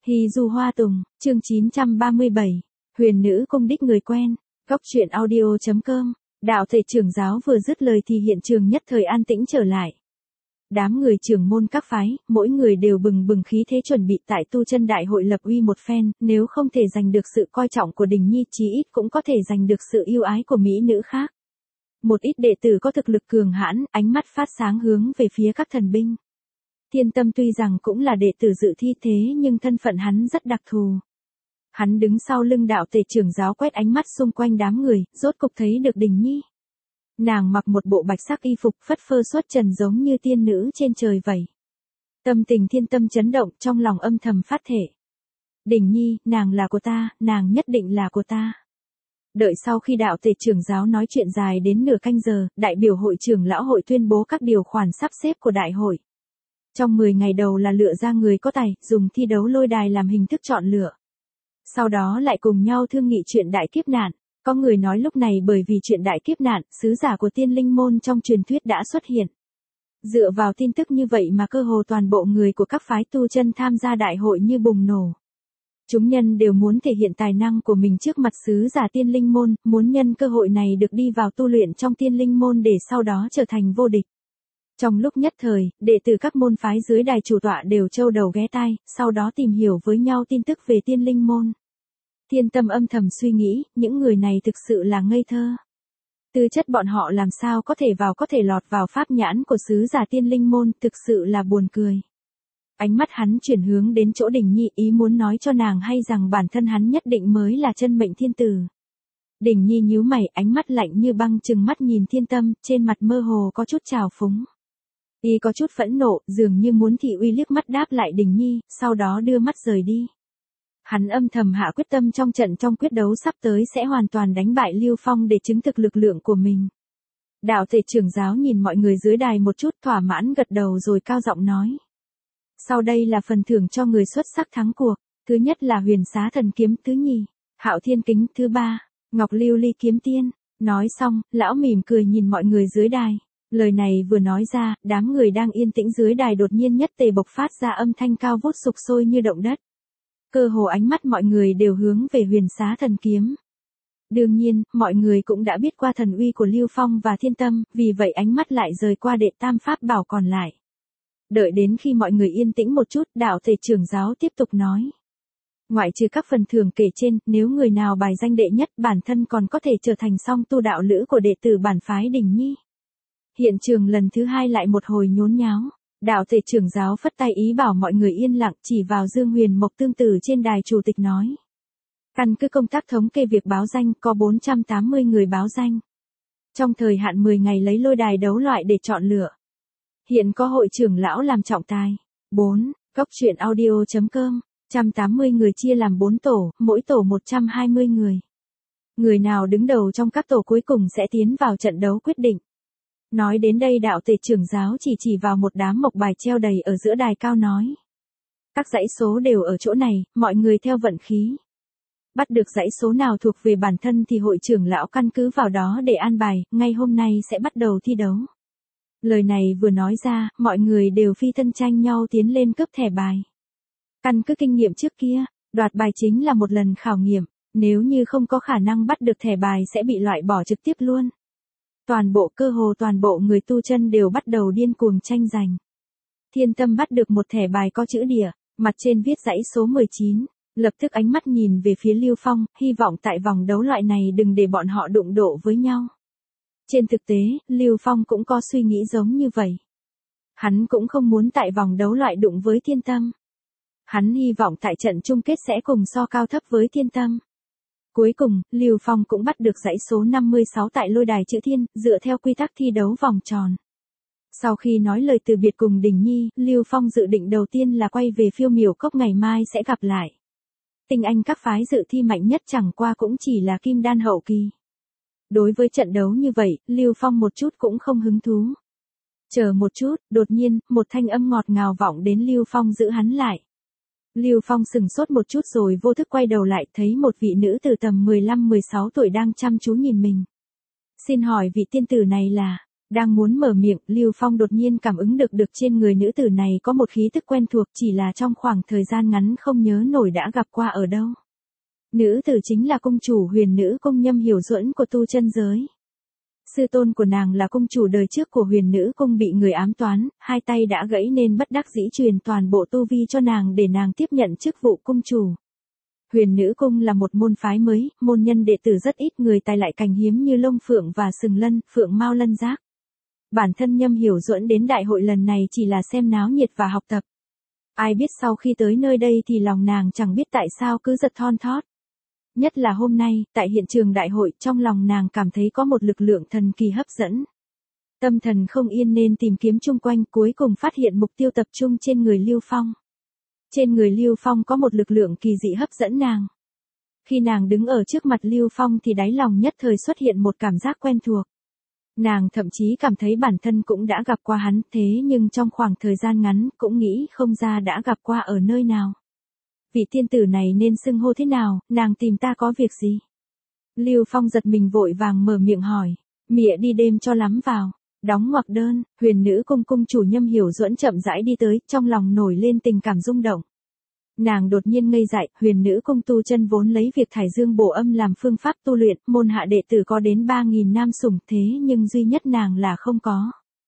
Hy Du Hoa Tùng, chương 937, Huyền nữ cung đích người quen, góc truyện audio.com, đạo thầy trưởng giáo vừa dứt lời thì hiện trường nhất thời an tĩnh trở lại. Đám người trưởng môn các phái, mỗi người đều bừng bừng khí thế chuẩn bị tại tu chân đại hội lập uy một phen, nếu không thể giành được sự coi trọng của Đình Nhi chí ít cũng có thể giành được sự yêu ái của mỹ nữ khác. Một ít đệ tử có thực lực cường hãn, ánh mắt phát sáng hướng về phía các thần binh. Thiên Tâm tuy rằng cũng là đệ tử dự thi thế nhưng thân phận hắn rất đặc thù. Hắn đứng sau lưng đạo tề trưởng giáo quét ánh mắt xung quanh đám người, rốt cục thấy được Đình Nhi. Nàng mặc một bộ bạch sắc y phục phất phơ xuất trần giống như tiên nữ trên trời vậy. Tâm tình Thiên Tâm chấn động, trong lòng âm thầm phát thể. Đình Nhi, nàng là của ta, nàng nhất định là của ta. Đợi sau khi đạo tề trưởng giáo nói chuyện dài đến nửa canh giờ, đại biểu hội trưởng lão hội tuyên bố các điều khoản sắp xếp của đại hội. Trong 10 ngày đầu là lựa ra người có tài, dùng thi đấu lôi đài làm hình thức chọn lựa. Sau đó lại cùng nhau thương nghị chuyện đại kiếp nạn. Có người nói lúc này bởi vì chuyện đại kiếp nạn, sứ giả của tiên linh môn trong truyền thuyết đã xuất hiện. Dựa vào tin tức như vậy mà cơ hồ toàn bộ người của các phái tu chân tham gia đại hội như bùng nổ. Chúng nhân đều muốn thể hiện tài năng của mình trước mặt sứ giả tiên linh môn, muốn nhân cơ hội này được đi vào tu luyện trong tiên linh môn để sau đó trở thành vô địch. Trong lúc nhất thời, đệ tử các môn phái dưới đài chủ tọa đều châu đầu ghé tai, sau đó tìm hiểu với nhau tin tức về tiên linh môn. Thiên Tâm âm thầm suy nghĩ, những người này thực sự là ngây thơ. Tư chất bọn họ làm sao có thể lọt vào pháp nhãn của sứ giả tiên linh môn, thực sự là buồn cười. Ánh mắt hắn chuyển hướng đến chỗ Đình Nhi, ý muốn nói cho nàng hay rằng bản thân hắn nhất định mới là chân mệnh thiên tử. Đình Nhi nhíu mày, ánh mắt lạnh như băng trừng mắt nhìn Thiên Tâm, trên mặt mơ hồ có chút trào phúng. Y có chút phẫn nộ, dường như muốn thị uy liếc mắt đáp lại Đình Nhi, sau đó đưa mắt rời đi. Hắn âm thầm hạ quyết tâm trong quyết đấu sắp tới sẽ hoàn toàn đánh bại Lưu Phong để chứng thực lực lượng của mình. Đạo thầy trưởng giáo nhìn mọi người dưới đài một chút thỏa mãn gật đầu rồi cao giọng nói. Sau đây là phần thưởng cho người xuất sắc thắng cuộc. Thứ nhất là Huyền Xá Thần Kiếm, thứ nhì, Hạo Thiên Kính, thứ ba, Ngọc Lưu Ly Kiếm Tiên. Nói xong, lão mỉm cười nhìn mọi người dưới đài. Lời này vừa nói ra, đám người đang yên tĩnh dưới đài đột nhiên nhất tề bộc phát ra âm thanh cao vút sục sôi như động đất. Cơ hồ ánh mắt mọi người đều hướng về Huyền Xá Thần Kiếm. Đương nhiên, mọi người cũng đã biết qua thần uy của Lưu Phong và Thiên Tâm, vì vậy ánh mắt lại rời qua đệ tam pháp bảo còn lại. Đợi đến khi mọi người yên tĩnh một chút, đạo thầy trưởng giáo tiếp tục nói. Ngoại trừ các phần thưởng kể trên, nếu người nào bài danh đệ nhất, bản thân còn có thể trở thành song tu đạo lữ của đệ tử bản phái Đình Nhi. Hiện trường lần thứ hai lại một hồi nhốn nháo. Đạo thầy trưởng giáo phất tay ý bảo mọi người yên lặng, chỉ vào Dương Huyền Mộc tương tử trên đài chủ tịch nói. Căn cứ công tác thống kê việc báo danh có 480 người báo danh. Trong thời hạn 10 ngày lấy lôi đài đấu loại để chọn lựa. Hiện có hội trưởng lão làm trọng tài. 4. Góc truyện audio.com, 180 người chia làm 4 tổ, mỗi tổ 120 người. Người nào đứng đầu trong các tổ cuối cùng sẽ tiến vào trận đấu quyết định. Nói đến đây đạo tề trưởng giáo chỉ vào một đám mộc bài treo đầy ở giữa đài cao nói. Các dãy số đều ở chỗ này, mọi người theo vận khí. Bắt được dãy số nào thuộc về bản thân thì hội trưởng lão căn cứ vào đó để an bài, ngay hôm nay sẽ bắt đầu thi đấu. Lời này vừa nói ra, mọi người đều phi thân tranh nhau tiến lên cướp thẻ bài. Căn cứ kinh nghiệm trước kia, đoạt bài chính là một lần khảo nghiệm, nếu như không có khả năng bắt được thẻ bài sẽ bị loại bỏ trực tiếp luôn. Cơ hồ toàn bộ người tu chân đều bắt đầu điên cuồng tranh giành. Thiên Tâm bắt được một thẻ bài có chữ địa, mặt trên viết dãy số 19, lập tức ánh mắt nhìn về phía Lưu Phong, hy vọng tại vòng đấu loại này đừng để bọn họ đụng độ với nhau. Trên thực tế, Lưu Phong cũng có suy nghĩ giống như vậy. Hắn cũng không muốn tại vòng đấu loại đụng với Thiên Tâm. Hắn hy vọng tại trận chung kết sẽ cùng so cao thấp với Thiên Tâm. Cuối cùng, Lưu Phong cũng bắt được dãy số 56 tại lôi đài chữ thiên, dựa theo quy tắc thi đấu vòng tròn. Sau khi nói lời từ biệt cùng Đình Nhi, Lưu Phong dự định đầu tiên là quay về Phiêu Miểu Cốc ngày mai sẽ gặp lại. Tinh anh các phái dự thi mạnh nhất chẳng qua cũng chỉ là kim đan hậu kỳ. Đối với trận đấu như vậy, Lưu Phong một chút cũng không hứng thú. Chờ một chút, đột nhiên, một thanh âm ngọt ngào vọng đến Lưu Phong giữ hắn lại. Lưu Phong sừng sốt một chút rồi vô thức quay đầu lại, thấy một vị nữ từ tầm 15-16 tuổi đang chăm chú nhìn mình. Xin hỏi vị tiên tử này là? Đang muốn mở miệng, Lưu Phong đột nhiên cảm ứng được trên người nữ tử này có một khí tức quen thuộc, chỉ là trong khoảng thời gian ngắn không nhớ nổi đã gặp qua ở đâu. Nữ tử chính là cung chủ Huyền Nữ Cung Nhâm Hiểu Duẫn của tu chân giới. Sư tôn của nàng là cung chủ đời trước của Huyền Nữ Cung bị người ám toán, hai tay đã gãy nên bất đắc dĩ truyền toàn bộ tu vi cho nàng để nàng tiếp nhận chức vụ cung chủ. Huyền Nữ Cung là một môn phái mới, môn nhân đệ tử rất ít, người tài lại cành hiếm như lông phượng và sừng lân, phượng mao lân giác. Bản thân Nhâm Hiểu Duẫn đến đại hội lần này chỉ là xem náo nhiệt và học tập. Ai biết sau khi tới nơi đây thì lòng nàng chẳng biết tại sao cứ giật thon thót. Nhất là hôm nay, tại hiện trường đại hội, trong lòng nàng cảm thấy có một lực lượng thần kỳ hấp dẫn. Tâm thần không yên nên tìm kiếm chung quanh, cuối cùng phát hiện mục tiêu tập trung trên người Lưu Phong. Trên người Lưu Phong có một lực lượng kỳ dị hấp dẫn nàng. Khi nàng đứng ở trước mặt Lưu Phong thì đáy lòng nhất thời xuất hiện một cảm giác quen thuộc. Nàng thậm chí cảm thấy bản thân cũng đã gặp qua hắn, thế nhưng trong khoảng thời gian ngắn cũng nghĩ không ra đã gặp qua ở nơi nào. Vị tiên tử này nên xưng hô thế nào, nàng tìm ta có việc gì? Lưu Phong giật mình vội vàng mở miệng hỏi, mịa đi đêm cho lắm vào. Đóng ngoặc đơn, Huyền Nữ Cung cung chủ Nhâm Hiểu Duẫn chậm rãi đi tới, trong lòng nổi lên tình cảm rung động. Nàng đột nhiên ngây dại, Huyền Nữ Cung tu chân vốn lấy việc thải dương bổ âm làm phương pháp tu luyện, môn hạ đệ tử có đến 3.000 nam sủng, thế nhưng duy nhất nàng là không có.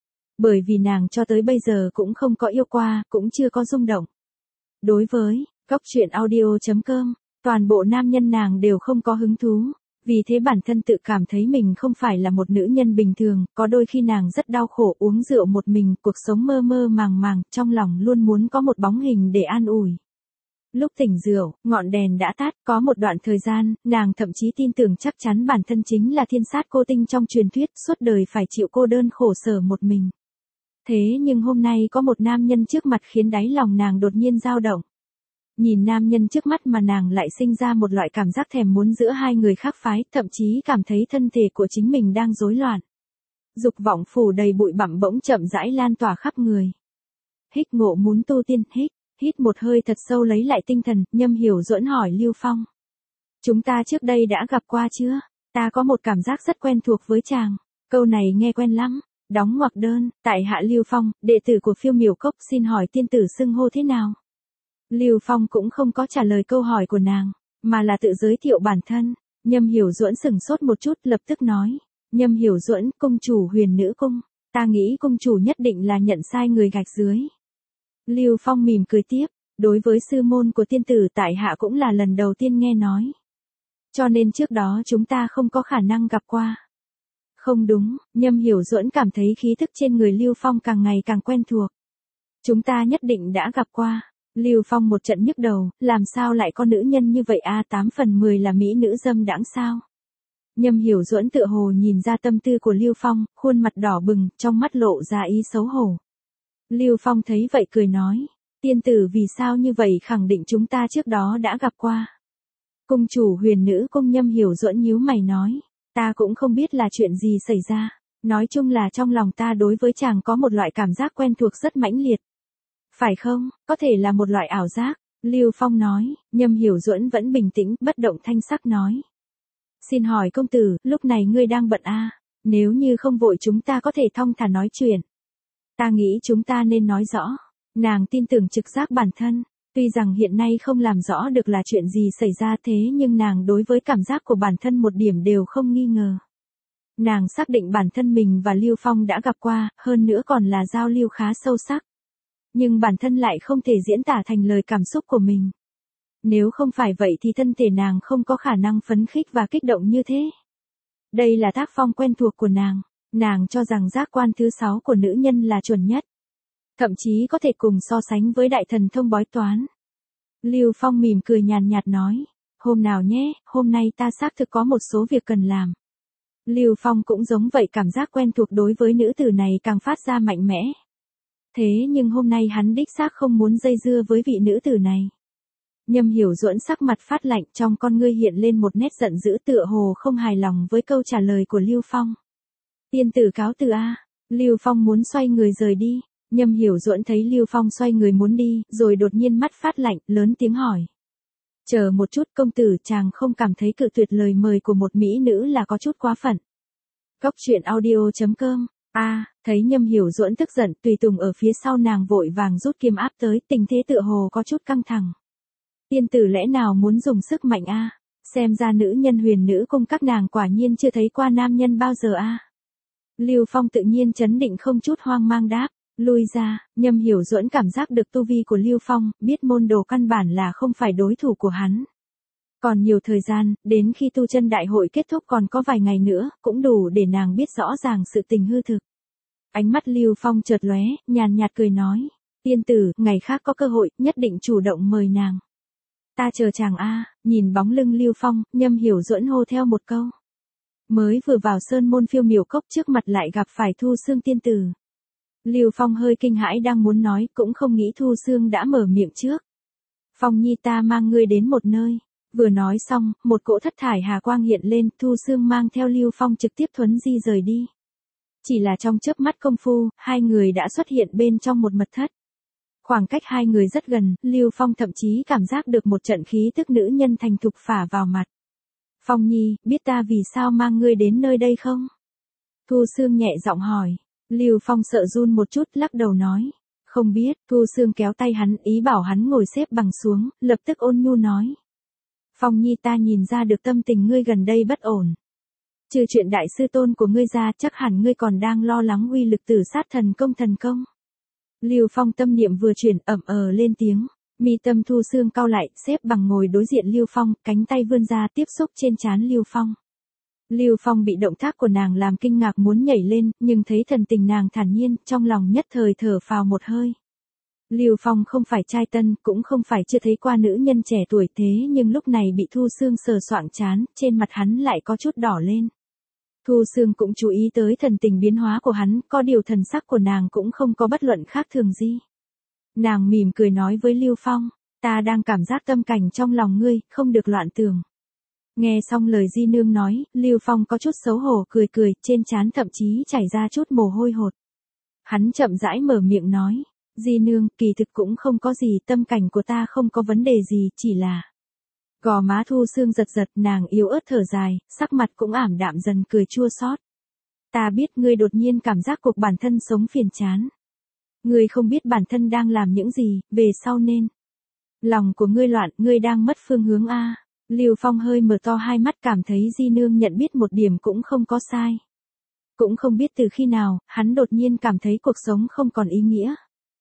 Bởi vì nàng cho tới bây giờ cũng không có yêu qua, cũng chưa có rung động. Đối với Cóc Truyện Audio.com, toàn bộ nam nhân nàng đều không có hứng thú. Vì thế bản thân tự cảm thấy mình không phải là một nữ nhân bình thường, có đôi khi nàng rất đau khổ uống rượu một mình, cuộc sống mơ mơ màng màng, trong lòng luôn muốn có một bóng hình để an ủi. Lúc tỉnh rượu, ngọn đèn đã tắt, có một đoạn thời gian, nàng thậm chí tin tưởng chắc chắn bản thân chính là thiên sát cô tinh trong truyền thuyết, suốt đời phải chịu cô đơn khổ sở một mình. Thế nhưng hôm nay có một nam nhân trước mặt khiến đáy lòng nàng đột nhiên dao động. Nhìn nam nhân trước mắt mà nàng lại sinh ra một loại cảm giác thèm muốn giữa hai người khác phái, thậm chí cảm thấy thân thể của chính mình đang rối loạn. Dục vọng phủ đầy bụi bặm bỗng chậm rãi lan tỏa khắp người. Hít ngộ muốn tu tiên, hít một hơi thật sâu lấy lại tinh thần, Nhâm Hiểu Duẫn hỏi Lưu Phong. Chúng ta trước đây đã gặp qua chưa? Ta có một cảm giác rất quen thuộc với chàng. Câu này nghe quen lắm. Đóng ngoặc đơn, tại hạ Lưu Phong, đệ tử của Phiêu Miểu Cốc, xin hỏi tiên tử xưng hô thế nào? Lưu Phong cũng không có trả lời câu hỏi của nàng, mà là tự giới thiệu bản thân. Nhâm Hiểu Duẫn sững sốt một chút, lập tức nói, Nhâm Hiểu Duẫn, cung chủ Huyền Nữ Cung, ta nghĩ cung chủ nhất định là nhận sai người gạch dưới. Lưu Phong mỉm cười tiếp, đối với sư môn của tiên tử tại hạ cũng là lần đầu tiên nghe nói. Cho nên trước đó chúng ta không có khả năng gặp qua. Không đúng, Nhâm Hiểu Duẫn cảm thấy khí thức trên người Lưu Phong càng ngày càng quen thuộc. Chúng ta nhất định đã gặp qua. Lưu Phong một trận nhức đầu, làm sao lại có nữ nhân như vậy a, 8 phần 10 là mỹ nữ dâm đãng sao? Nhâm Hiểu Duẫn tựa hồ nhìn ra tâm tư của Lưu Phong, khuôn mặt đỏ bừng, trong mắt lộ ra ý xấu hổ. Lưu Phong thấy vậy cười nói, tiên tử vì sao như vậy, khẳng định chúng ta trước đó đã gặp qua. Cung chủ Huyền Nữ Cung Nhâm Hiểu Duẫn nhíu mày nói, ta cũng không biết là chuyện gì xảy ra, nói chung là trong lòng ta đối với chàng có một loại cảm giác quen thuộc rất mãnh liệt. Phải không, có thể là một loại ảo giác, Lưu Phong nói. Nhâm Hiểu Duẫn vẫn bình tĩnh, bất động thanh sắc nói. Xin hỏi công tử, lúc này ngươi đang bận à? Nếu như không vội chúng ta có thể thong thả nói chuyện. Ta nghĩ chúng ta nên nói rõ. Nàng tin tưởng trực giác bản thân, tuy rằng hiện nay không làm rõ được là chuyện gì xảy ra, thế nhưng nàng đối với cảm giác của bản thân một điểm đều không nghi ngờ. Nàng xác định bản thân mình và Lưu Phong đã gặp qua, hơn nữa còn là giao lưu khá sâu sắc. Nhưng bản thân lại không thể diễn tả thành lời cảm xúc của mình. Nếu không phải vậy thì thân thể nàng không có khả năng phấn khích và kích động như thế. Đây là tác phong quen thuộc của nàng. Nàng cho rằng giác quan thứ 6 của nữ nhân là chuẩn nhất. Thậm chí có thể cùng so sánh với đại thần thông bói toán. Lưu Phong mỉm cười nhàn nhạt nói. Hôm nào nhé, hôm nay ta xác thực có một số việc cần làm. Lưu Phong cũng giống vậy, cảm giác quen thuộc đối với nữ tử này càng phát ra mạnh mẽ. Thế nhưng hôm nay hắn đích xác không muốn dây dưa với vị nữ tử này. Nhâm Hiểu Duẫn sắc mặt phát lạnh, trong con ngươi hiện lên một nét giận dữ, tựa hồ không hài lòng với câu trả lời của Lưu Phong. Tiên tử cáo từ a. Lưu Phong muốn xoay người rời đi. Nhâm Hiểu Duẫn thấy Lưu Phong xoay người muốn đi, rồi đột nhiên mắt phát lạnh, lớn tiếng hỏi. Chờ một chút công tử, chàng không cảm thấy cự tuyệt lời mời của một mỹ nữ là có chút quá phận. Cóc Truyện Audio.com Thấy Nhâm Hiểu Duẫn tức giận, Tùy Tùng ở phía sau nàng vội vàng rút kiếm áp tới, tình thế tựa hồ có chút căng thẳng. Tiên tử lẽ nào muốn dùng sức mạnh Xem ra nữ nhân Huyền Nữ Cung các nàng quả nhiên chưa thấy qua nam nhân bao giờ Lưu Phong tự nhiên chấn định không chút hoang mang đáp, lui ra. Nhâm Hiểu Duẫn cảm giác được tu vi của Lưu Phong, biết môn đồ căn bản là không phải đối thủ của hắn. Còn nhiều thời gian, đến khi tu chân đại hội kết thúc còn có vài ngày nữa, cũng đủ để nàng biết rõ ràng sự tình hư thực. Ánh mắt Lưu Phong chợt lóe, nhàn nhạt cười nói, tiên tử, ngày khác có cơ hội, nhất định chủ động mời nàng. Ta chờ chàng nhìn bóng lưng Lưu Phong, Nhâm Hiểu Duẫn hô theo một câu. Mới vừa vào sơn môn Phiêu Miểu Cốc trước mặt lại gặp phải Thu Xương tiên tử. Lưu Phong hơi kinh hãi đang muốn nói, cũng không nghĩ Thu Xương đã mở miệng trước. Phong nhi, ta mang ngươi đến một nơi. Vừa nói xong, một cỗ thất thải hà quang hiện lên, Thu Xương mang theo Lưu Phong trực tiếp thuấn di rời đi. Chỉ là trong chớp mắt công phu, hai người đã xuất hiện bên trong một mật thất. Khoảng cách hai người rất gần, Lưu Phong thậm chí cảm giác được một trận khí tức nữ nhân thành thục phả vào mặt. Phong nhi, biết ta vì sao mang ngươi đến nơi đây không? Thu Xương nhẹ giọng hỏi. Lưu Phong sợ run một chút, lắc đầu nói. Không biết. Thu Xương kéo tay hắn, ý bảo hắn ngồi xếp bằng xuống, lập tức ôn nhu nói. Phong nhi, ta nhìn ra được tâm tình ngươi gần đây bất ổn. Trừ chuyện đại sư tôn của ngươi ra, chắc hẳn ngươi còn đang lo lắng uy lực Tử Sát thần công. Lưu Phong tâm niệm vừa chuyển, lên tiếng. Mi tâm Thu Xương cau lại, xếp bằng ngồi đối diện Lưu Phong, cánh tay vươn ra tiếp xúc trên trán Lưu Phong. Lưu Phong bị động tác của nàng làm kinh ngạc muốn nhảy lên, nhưng thấy thần tình nàng thản nhiên, trong lòng nhất thời thở phào một hơi. Lưu Phong không phải trai tân, cũng không phải chưa thấy qua nữ nhân trẻ tuổi, thế nhưng lúc này bị Thu Xương sờ soạng trán, trên mặt hắn lại có chút đỏ lên. Thu Xương cũng chú ý tới thần tình biến hóa của hắn, có điều thần sắc của nàng cũng không có bất luận khác thường gì. Nàng mỉm cười nói với Lưu Phong, ta đang cảm giác tâm cảnh trong lòng ngươi, không được loạn tưởng. Nghe xong lời Di Nương nói, Lưu Phong có chút xấu hổ cười, trên trán thậm chí chảy ra chút mồ hôi hột. Hắn chậm rãi mở miệng nói, Di Nương, kỳ thực cũng không có gì, tâm cảnh của ta không có vấn đề gì, chỉ là... Gò má Thu Xương giật, nàng yếu ớt thở dài, sắc mặt cũng ảm đạm dần, cười chua xót. Ta biết ngươi đột nhiên cảm giác cuộc bản thân sống phiền chán. Ngươi không biết bản thân đang làm những gì, về sau nên. Lòng của ngươi loạn, ngươi đang mất phương hướng Lưu Phong hơi mở to hai mắt, cảm thấy Di Nương nhận biết một điểm cũng không có sai. Cũng không biết từ khi nào, hắn đột nhiên cảm thấy cuộc sống không còn ý nghĩa.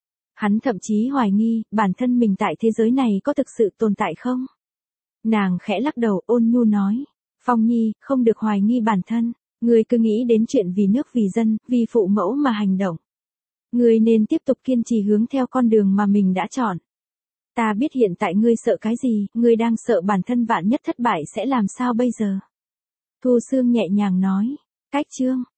Hắn thậm chí hoài nghi, bản thân mình tại thế giới này có thực sự tồn tại không? Nàng khẽ lắc đầu, ôn nhu nói. Phong nhi, không được hoài nghi bản thân. Ngươi cứ nghĩ đến chuyện vì nước vì dân, vì phụ mẫu mà hành động. Ngươi nên tiếp tục kiên trì hướng theo con đường mà mình đã chọn. Ta biết hiện tại ngươi sợ cái gì, ngươi đang sợ bản thân vạn nhất thất bại sẽ làm sao bây giờ? Thu Xương nhẹ nhàng nói. Cách chương.